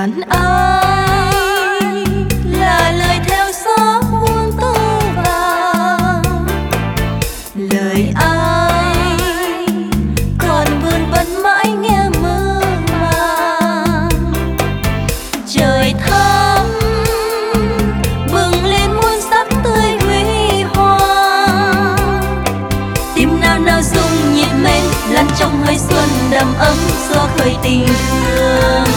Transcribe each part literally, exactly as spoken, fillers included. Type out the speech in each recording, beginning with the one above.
ngàn ai là lời theo gió buông tơ vàng, lời ai còn vươn vấn mãi nghe mơ màng. Trời thắm bừng lên muôn sắc tươi huy hoàng, tim nào nào rung nhịp mến lăn trong hơi xuân đầm ấm gió khơi tình thương.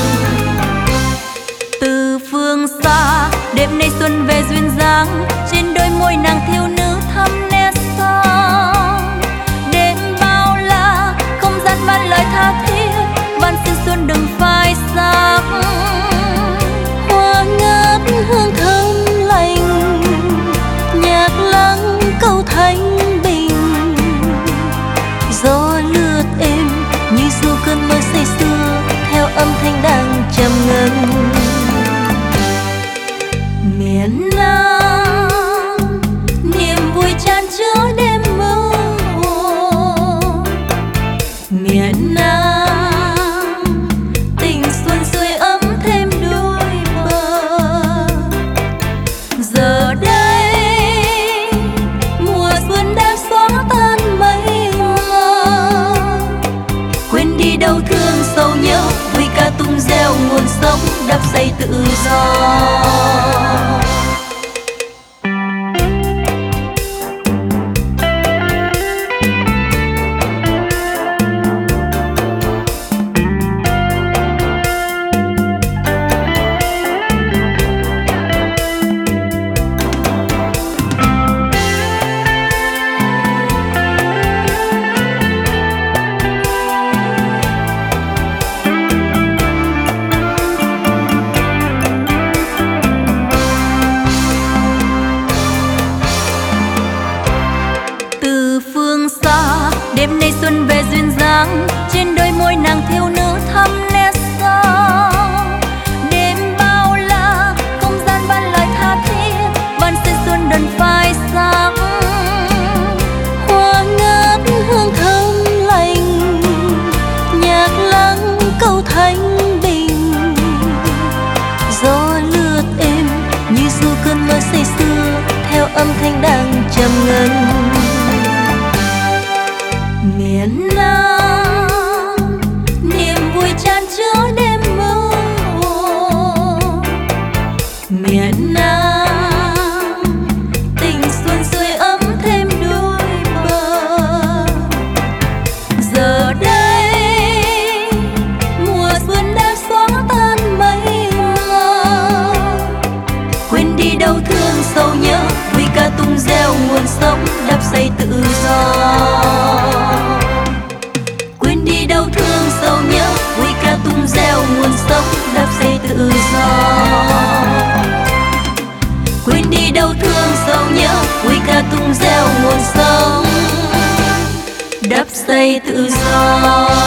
Từ phương xa đêm nay xuân về duyên dáng, trên đôi môi nàng thiếu nữ thắm nét son. Đêm bao la không gian ban lời tha thiết, van xin xuân đừng phai sắc. Hoa ngát hương thơm lành, nhạc lắng câu thanh bình. Gió lướt êm như du cơn mơ say sưa, theo âm thanh đang trầm ngân. Miền Nam niềm vui chan chứa đêm mơ hồ, miền Nam tình xuân sưởi ấm thêm đôi bờ. Giờ đây mùa xuân đã xóa tan mây mờ, quên đi đau thương sầu nhớ, vui ca tung reo nguồn sống đắp xây tự do. Đêm nay xuân về duyên dáng, trên đôi môi nàng thiếu nữ thắm nét son. Đêm bao la không gian ban lời tha thiết, van xin xuân đừng phai sắc. Hoa ngát hương thơm lành, nhạc lắng câu thanh bình. Gió lướt êm như du cơn mơ say sưa, theo âm thanh đang trầm ngân. Miền Nam niềm vui chan chứa đêm mơ hồ, miền Nam tình xuân sưởi ấm thêm đôi bờ. Giờ đây mùa xuân đã xóa tan mây mờ, quên đi đau thương sầu nhớ, vui ca tung reo nguồn sống đắp xây tự do. Quên đi đau thương sầu nhớ, vui ca tung reo nguồn sống đắp xây tự do. Quên đi đau thương sầu nhớ, vui ca tung reo nguồn sống đắp xây tự do.